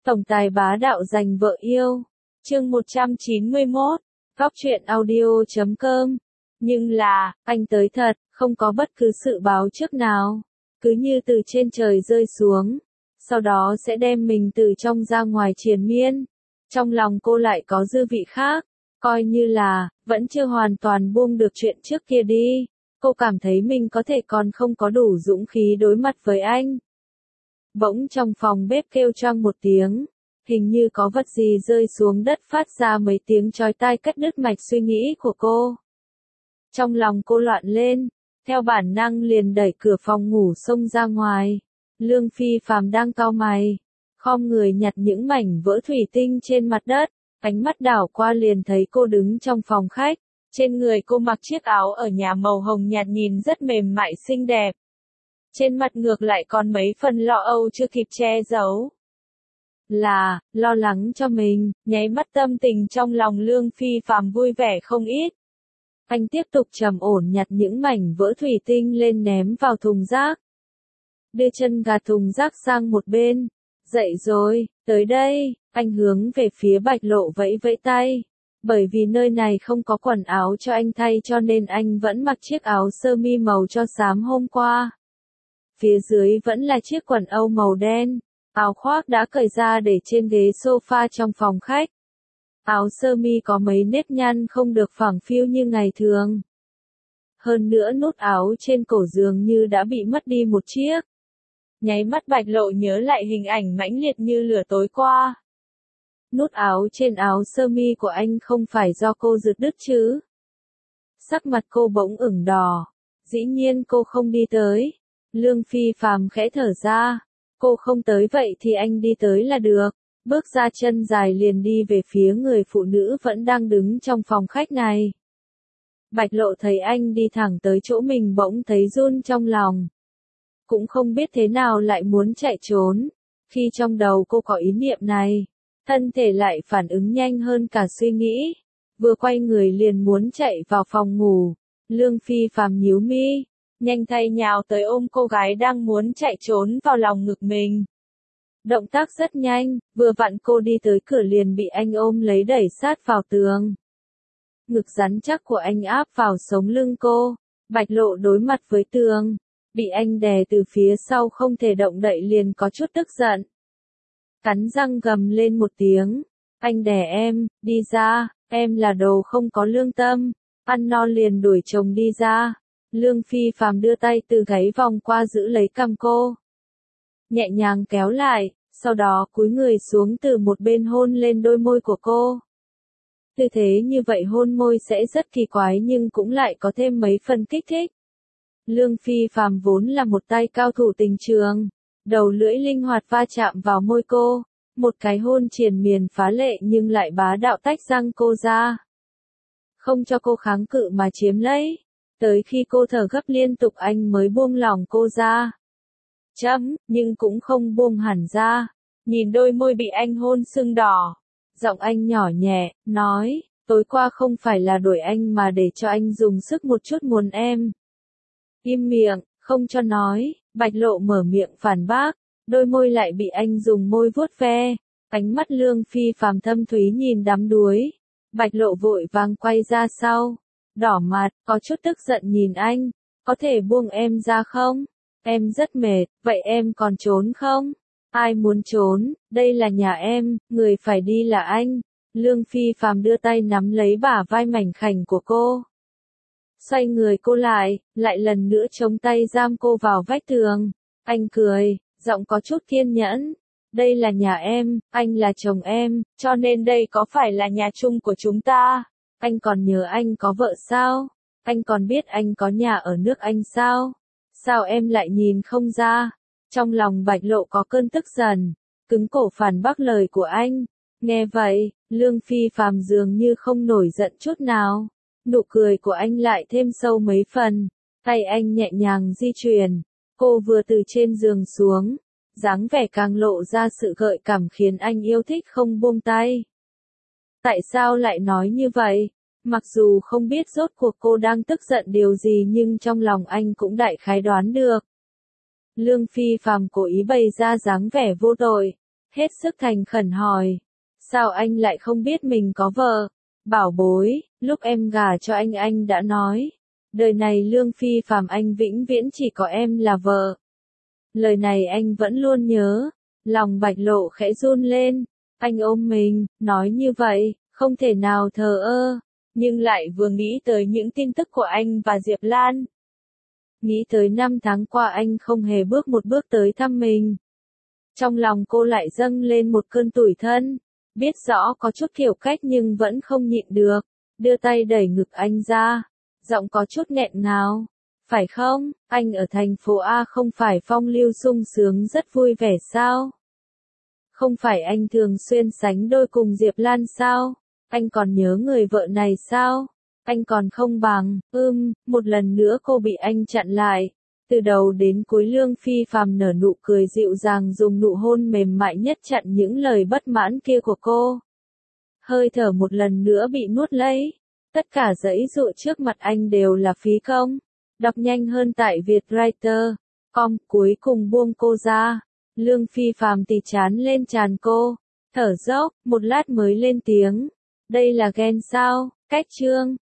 Tổng tài bá đạo giành vợ yêu. Chương 191. Góc truyện audio.com. Nhưng là, anh tới thật, không có bất cứ sự báo trước nào. Cứ như từ trên trời rơi xuống. Sau đó sẽ đem mình từ trong ra ngoài triền miên. Trong lòng cô lại có dư vị khác. Coi như là, vẫn chưa hoàn toàn buông được chuyện trước kia đi. Cô cảm thấy mình có thể còn không có đủ dũng khí đối mặt với anh. Bỗng trong phòng bếp kêu choang một tiếng. Hình như có vật gì rơi xuống đất phát ra mấy tiếng chói tai cắt đứt mạch suy nghĩ của cô. Trong lòng cô loạn lên, theo bản năng liền đẩy cửa phòng ngủ xông ra ngoài. Lương Phi Phàm đang cau mày, khom người nhặt những mảnh vỡ thủy tinh trên mặt đất, ánh mắt đảo qua liền thấy cô đứng trong phòng khách. Trên người cô mặc chiếc áo ở nhà màu hồng nhạt nhìn rất mềm mại xinh đẹp. Trên mặt ngược lại còn mấy phần lo âu chưa kịp che giấu. Là, lo lắng cho mình, nháy mắt tâm tình trong lòng Lương Phi Phàm vui vẻ không ít. Anh tiếp tục trầm ổn nhặt những mảnh vỡ thủy tinh lên ném vào thùng rác. Đưa chân gạt thùng rác sang một bên. Dậy rồi, tới đây, anh hướng về phía Bạch Lộ vẫy vẫy tay. Bởi vì nơi này không có quần áo cho anh thay cho nên anh vẫn mặc chiếc áo sơ mi màu cho xám hôm qua. Phía dưới vẫn là chiếc quần âu màu đen. Áo khoác đã cởi ra để trên ghế sofa trong phòng khách. Áo sơ mi có mấy nếp nhăn không được phẳng phiu như ngày thường. Hơn nữa nút áo trên cổ dường như đã bị mất đi một chiếc. Nháy mắt Bạch Lộ nhớ lại hình ảnh mãnh liệt như lửa tối qua. Nút áo trên áo sơ mi của anh không phải do cô giật đứt chứ? Sắc mặt cô bỗng ửng đỏ. Dĩ nhiên cô không đi tới. Lương Phi Phàm khẽ thở ra. Cô không tới vậy thì anh đi tới là được. Bước ra chân dài liền đi về phía người phụ nữ vẫn đang đứng trong phòng khách này. Bạch Lộ thấy anh đi thẳng tới chỗ mình bỗng thấy run trong lòng. Cũng không biết thế nào lại muốn chạy trốn. Khi trong đầu cô có ý niệm này, thân thể lại phản ứng nhanh hơn cả suy nghĩ. Vừa quay người liền muốn chạy vào phòng ngủ. Lương Phi Phàm nhíu mi, nhanh tay nhào tới ôm cô gái đang muốn chạy trốn vào lòng ngực mình. Động tác rất nhanh, vừa vặn cô đi tới cửa liền bị anh ôm lấy đẩy sát vào tường. Ngực rắn chắc của anh áp vào sống lưng cô. Bạch Lộ đối mặt với tường, bị anh đè từ phía sau không thể động đậy liền có chút tức giận. Cắn răng gầm lên một tiếng, anh đè em, đi ra, em là đồ không có lương tâm, ăn no liền đuổi chồng đi ra. Lương Phi Phàm đưa tay từ gáy vòng qua giữ lấy cằm cô. Nhẹ nhàng kéo lại, sau đó cúi người xuống từ một bên hôn lên đôi môi của cô. Tư thế như vậy hôn môi sẽ rất kỳ quái nhưng cũng lại có thêm mấy phần kích thích. Lương Phi Phàm vốn là một tay cao thủ tình trường, đầu lưỡi linh hoạt va chạm vào môi cô, một cái hôn triền miên phá lệ nhưng lại bá đạo tách răng cô ra. Không cho cô kháng cự mà chiếm lấy, tới khi cô thở gấp liên tục anh mới buông lỏng cô ra. Nhưng cũng không buông hẳn ra, nhìn đôi môi bị anh hôn sưng đỏ. Giọng anh nhỏ nhẹ, nói, tối qua không phải là đuổi anh mà để cho anh dùng sức một chút muốn em. Im miệng, không cho nói. Bạch Lộ mở miệng phản bác, đôi môi lại bị anh dùng môi vuốt ve. Ánh mắt Lương Phi Phàm thâm thúy nhìn đắm đuối. Bạch Lộ vội vàng quay ra sau, đỏ mặt, có chút tức giận nhìn anh, có thể buông em ra không? Em rất mệt, vậy em còn trốn không? Ai muốn trốn, đây là nhà em, người phải đi là anh. Lương Phi Phàm đưa tay nắm lấy bả vai mảnh khảnh của cô. Xoay người cô lại lần nữa chống tay giam cô vào vách tường. Anh cười, giọng có chút kiên nhẫn. Đây là nhà em, anh là chồng em, cho nên đây có phải là nhà chung của chúng ta. Anh còn nhớ anh có vợ sao? Anh còn biết anh có nhà ở nước Anh sao? Sao em lại nhìn không ra? Trong lòng Bạch Lộ có cơn tức giận, cứng cổ phản bác lời của anh. Nghe vậy, Lương Phi Phàm dường như không nổi giận chút nào. Nụ cười của anh lại thêm sâu mấy phần. Tay anh nhẹ nhàng di chuyển. Cô vừa từ trên giường xuống. Dáng vẻ càng lộ ra sự gợi cảm khiến anh yêu thích không buông tay. Tại sao lại nói như vậy? Mặc dù không biết rốt cuộc cô đang tức giận điều gì nhưng trong lòng anh cũng đại khái đoán được. Lương Phi Phàm cố ý bày ra dáng vẻ vô tội. hết sức thành khẩn hỏi. Sao anh lại không biết mình có vợ? Bảo bối, lúc em gả cho anh đã nói. Đời này Lương Phi Phàm anh vĩnh viễn chỉ có em là vợ. Lời này anh vẫn luôn nhớ. Lòng Bạch Lộ khẽ run lên. Anh ôm mình, nói như vậy, không thể nào thờ ơ. Nhưng lại vừa nghĩ tới những tin tức của anh và Diệp Lan. Nghĩ tới 5 tháng qua anh không hề bước một bước tới thăm mình. Trong lòng cô lại dâng lên một cơn tủi thân. Biết rõ có chút kiểu cách nhưng vẫn không nhịn được. Đưa tay đẩy ngực anh ra. Giọng có chút nghẹn ngào. Phải không, anh ở thành phố A không phải phong lưu sung sướng rất vui vẻ sao? Không phải anh thường xuyên sánh đôi cùng Diệp Lan sao? Anh còn nhớ người vợ này sao? Anh còn không bằng, một lần nữa cô bị anh chặn lại. Từ đầu đến cuối Lương Phi Phàm nở nụ cười dịu dàng dùng nụ hôn mềm mại nhất chặn những lời bất mãn kia của cô. Hơi thở một lần nữa bị nuốt lấy. Tất cả giấy dụa trước mặt anh đều là phí công. Đọc nhanh hơn tại Vietwriter.com cuối cùng buông cô ra. Lương Phi Phàm tì chán lên tràn cô. Thở dốc, một lát mới lên tiếng. Đây là ghen sao? Cách chương.